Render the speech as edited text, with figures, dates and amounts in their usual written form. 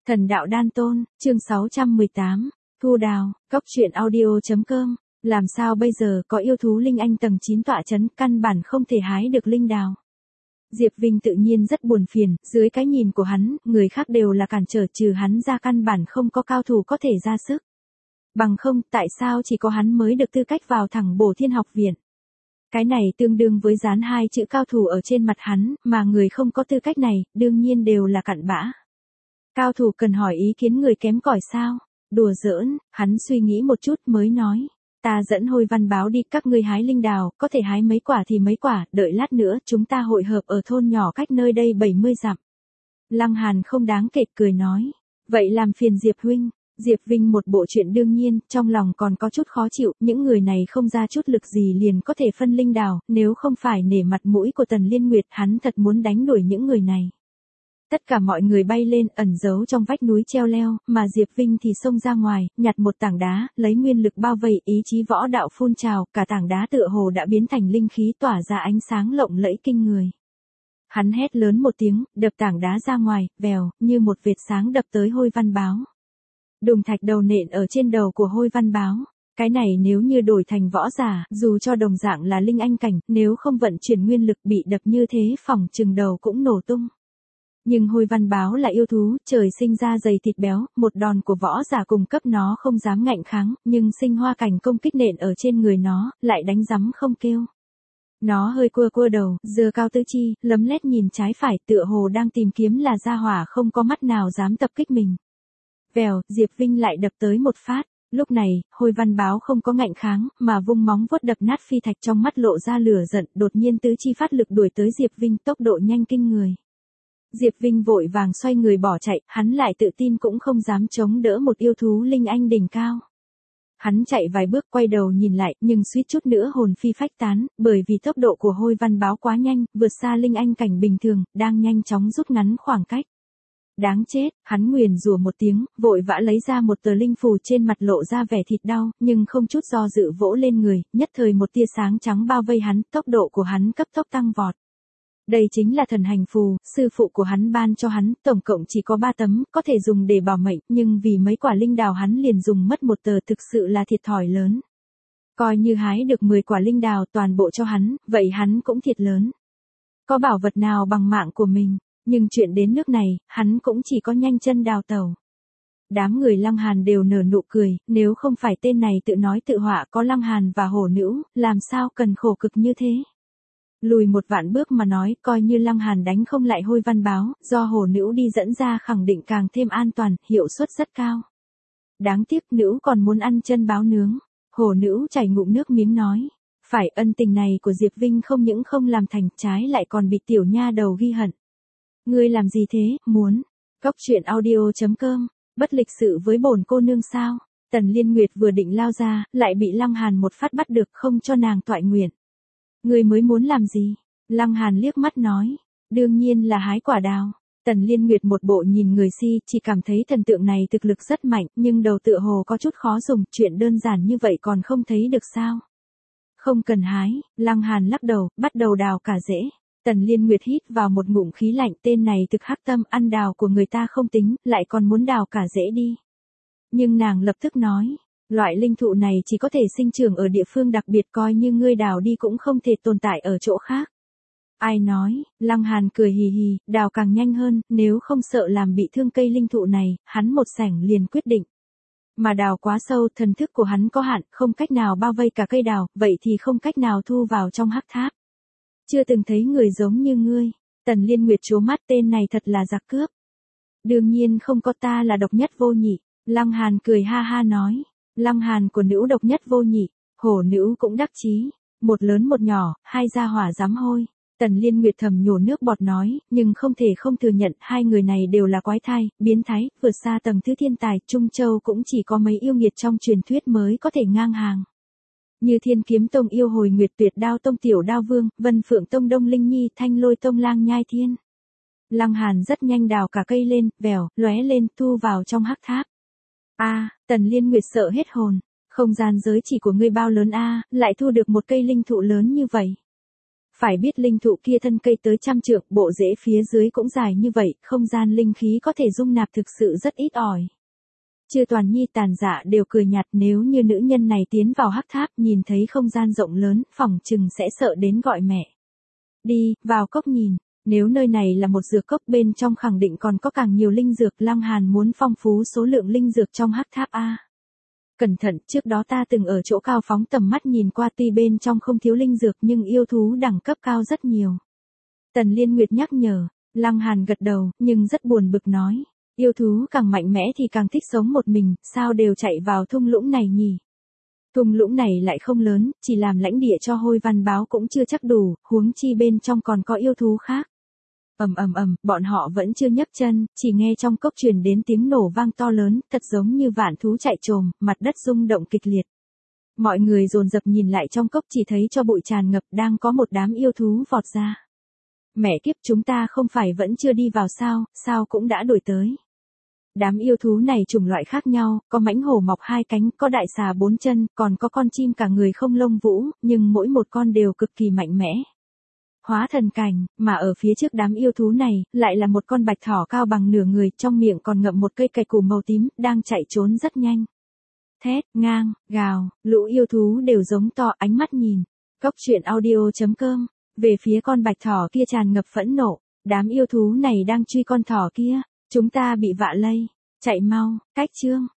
Thần đạo đan tôn, chương 618, Thu Đào, Cóc truyện audio.com, làm sao bây giờ có yêu thú linh anh tầng 9 tọa chấn, căn bản không thể hái được linh đào. Diệp Vinh tự nhiên rất buồn phiền, dưới cái nhìn của hắn, người khác đều là cản trở, trừ hắn ra căn bản không có cao thủ có thể ra sức. Bằng không, tại sao chỉ có hắn mới được tư cách vào thẳng Bổ Thiên học viện? Cái này tương đương với dán hai chữ cao thủ ở trên mặt hắn, mà người không có tư cách này, đương nhiên đều là cặn bã. Cao thủ cần hỏi ý kiến người kém cỏi sao? Đùa giỡn, hắn suy nghĩ một chút mới nói. Ta dẫn Hôi Văn báo đi, các ngươi hái linh đào, có thể hái mấy quả thì mấy quả, đợi lát nữa chúng ta hội hợp ở thôn nhỏ cách nơi đây 70 dặm. Lăng Hàn không đáng kể cười nói. Vậy làm phiền Diệp huynh. Diệp Vinh một bộ chuyện đương nhiên, trong lòng còn có chút khó chịu, những người này không ra chút lực gì liền có thể phân linh đào, nếu không phải nể mặt mũi của Tần Liên Nguyệt, hắn thật muốn đánh đuổi những người này. Tất cả mọi người bay lên, ẩn giấu trong vách núi treo leo, mà Diệp Vinh thì xông ra ngoài, nhặt một tảng đá, lấy nguyên lực bao vây, ý chí võ đạo phun trào, cả tảng đá tựa hồ đã biến thành linh khí tỏa ra ánh sáng lộng lẫy kinh người. Hắn hét lớn một tiếng, đập tảng đá ra ngoài, vèo, như một vệt sáng đập tới Hôi Văn báo. Đùng thạch đầu nện ở trên đầu của Hôi Văn báo. Cái này nếu như đổi thành võ giả, dù cho đồng dạng là linh anh cảnh, nếu không vận chuyển nguyên lực bị đập như thế phỏng chừng đầu cũng nổ tung. Nhưng Hôi Văn báo là yêu thú, trời sinh ra dày thịt béo, một đòn của võ giả cùng cấp nó không dám ngạnh kháng, nhưng sinh hoa cảnh công kích nện ở trên người nó, lại đánh rắm không kêu. Nó hơi cua đầu, giơ cao tứ chi, lấm lét nhìn trái phải, tựa hồ đang tìm kiếm là gia hỏa không có mắt nào dám tập kích mình. Vèo, Diệp Vinh lại đập tới một phát. Lúc này, Hôi Văn báo không có ngạnh kháng, mà vung móng vuốt đập nát phi thạch, trong mắt lộ ra lửa giận, đột nhiên tứ chi phát lực đuổi tới Diệp Vinh, tốc độ nhanh kinh người. Diệp Vinh vội vàng xoay người bỏ chạy, hắn lại tự tin cũng không dám chống đỡ một yêu thú linh anh đỉnh cao. Hắn chạy vài bước quay đầu nhìn lại, nhưng suýt chút nữa hồn phi phách tán, bởi vì tốc độ của Hôi Văn báo quá nhanh, vượt xa linh anh cảnh bình thường, đang nhanh chóng rút ngắn khoảng cách. Đáng chết, hắn nguyền rủa một tiếng, vội vã lấy ra một tờ linh phù, trên mặt lộ ra vẻ thịt đau, nhưng không chút do dự vỗ lên người, nhất thời một tia sáng trắng bao vây hắn, tốc độ của hắn cấp tốc tăng vọt. Đây chính là thần hành phù, sư phụ của hắn ban cho hắn, tổng cộng chỉ có 3 tấm, có thể dùng để bảo mệnh, nhưng vì mấy quả linh đào hắn liền dùng mất một tờ, thực sự là thiệt thòi lớn. Coi như hái được 10 quả linh đào toàn bộ cho hắn, vậy hắn cũng thiệt lớn. Có bảo vật nào bằng mạng của mình, nhưng chuyện đến nước này, hắn cũng chỉ có nhanh chân đào tẩu. Đám người Lăng Hàn đều nở nụ cười, nếu không phải tên này tự nói tự họa có Lăng Hàn và hổ nữ, làm sao cần khổ cực như thế. Lùi một vạn bước mà nói, coi như Lăng Hàn đánh không lại Hôi Văn báo, do hổ nữ đi dẫn ra khẳng định càng thêm an toàn, hiệu suất rất cao. Đáng tiếc nữ còn muốn ăn chân báo nướng. Hổ nữ chảy ngụm nước miếng nói. Phải, ân tình này của Diệp Vinh không những không làm thành, trái lại còn bị tiểu nha đầu ghi hận. Ngươi làm gì thế, muốn? Cóc truyện audio.com, bất lịch sự với bổn cô nương sao? Tần Liên Nguyệt vừa định lao ra, lại bị Lăng Hàn một phát bắt được, không cho nàng toại nguyện. Ngươi mới muốn làm gì? Lăng Hàn liếc mắt nói. Đương nhiên là hái quả đào. Tần Liên Nguyệt một bộ nhìn người si, chỉ cảm thấy thần tượng này thực lực rất mạnh, nhưng đầu tựa hồ có chút khó dùng, chuyện đơn giản như vậy còn không thấy được sao? Không cần hái, Lăng Hàn lắc đầu, bắt đầu đào cả rễ. Tần Liên Nguyệt hít vào một ngụm khí lạnh, tên này thực hắc tâm, ăn đào của người ta không tính, lại còn muốn đào cả rễ đi. Nhưng nàng lập tức nói. Loại linh thụ này chỉ có thể sinh trưởng ở địa phương đặc biệt, coi như ngươi đào đi cũng không thể tồn tại ở chỗ khác. Ai nói? Lăng Hàn cười hì hì, đào càng nhanh hơn, nếu không sợ làm bị thương cây linh thụ này, hắn một sảnh liền quyết định. Mà đào quá sâu, thần thức của hắn có hạn, không cách nào bao vây cả cây đào, vậy thì không cách nào thu vào trong hắc tháp. Chưa từng thấy người giống như ngươi. Tần Liên Nguyệt trố mắt, tên này thật là giặc cướp. Đương nhiên không có, ta là độc nhất vô nhị. Lăng Hàn cười ha ha nói. Lăng Hàn của nữ độc nhất vô nhị, hổ nữ cũng đắc chí, một lớn một nhỏ, hai gia hỏa dám hôi. Tần Liên Nguyệt thầm nhổ nước bọt nói, nhưng không thể không thừa nhận, hai người này đều là quái thai, biến thái, vượt xa tầng thứ thiên tài, Trung Châu cũng chỉ có mấy yêu nghiệt trong truyền thuyết mới có thể ngang hàng. Như Thiên Kiếm Tông yêu hồi Nguyệt Tuyệt Đao Tông Tiểu Đao Vương, Vân Phượng Tông Đông Linh Nhi, Thanh Lôi Tông Lang Nhai Thiên. Lăng Hàn rất nhanh đào cả cây lên, vèo, lóe lên, thu vào trong hắc tháp. Tần Liên Nguyệt sợ hết hồn, không gian giới chỉ của ngươi bao lớn lại thu được một cây linh thụ lớn như vậy. Phải biết linh thụ kia thân cây tới 100 trượng, bộ rễ phía dưới cũng dài như vậy, không gian linh khí có thể dung nạp thực sự rất ít ỏi. Chư Toàn Nhi Tàn Dạ đều cười nhạt, nếu như nữ nhân này tiến vào hắc tháp nhìn thấy không gian rộng lớn, phỏng chừng sẽ sợ đến gọi mẹ. Đi, vào cốc nhìn, nếu nơi này là một dược cốc bên trong khẳng định còn có càng nhiều linh dược, Lăng Hàn muốn phong phú số lượng linh dược trong hắc tháp a. Cẩn thận, trước đó ta từng ở chỗ cao phóng tầm mắt nhìn qua, tuy bên trong không thiếu linh dược nhưng yêu thú đẳng cấp cao rất nhiều. Tần Liên Nguyệt nhắc nhở, Lăng Hàn gật đầu, nhưng rất buồn bực nói. Yêu thú càng mạnh mẽ thì càng thích sống một mình, sao đều chạy vào thung lũng này nhỉ? Thung lũng này lại không lớn, chỉ làm lãnh địa cho Hôi Văn Báo cũng chưa chắc đủ, huống chi bên trong còn có yêu thú khác. Bọn họ vẫn chưa nhấc chân, chỉ nghe trong cốc truyền đến tiếng nổ vang to lớn, thật giống như vạn thú chạy trồm, mặt đất rung động kịch liệt. Mọi người dồn dập nhìn lại trong cốc, chỉ thấy cho bụi tràn ngập, đang có một đám yêu thú vọt ra. Mẹ kiếp, chúng ta không phải vẫn chưa đi vào sao cũng đã đuổi tới. Đám yêu thú này chủng loại khác nhau, có mãnh hổ mọc 2 cánh, có đại xà 4 chân, còn có con chim cả người không lông vũ, nhưng mỗi một con đều cực kỳ mạnh mẽ. Hóa thần cảnh, mà ở phía trước đám yêu thú này, lại là một con bạch thỏ cao bằng nửa người, trong miệng còn ngậm một cây cày củ màu tím, đang chạy trốn rất nhanh. Thét, ngang, gào, lũ yêu thú đều giống to, ánh mắt nhìn. Cốc truyện audio.com, về phía con bạch thỏ kia tràn ngập phẫn nộ, đám yêu thú này đang truy con thỏ kia, chúng ta bị vạ lây, chạy mau, cách chương.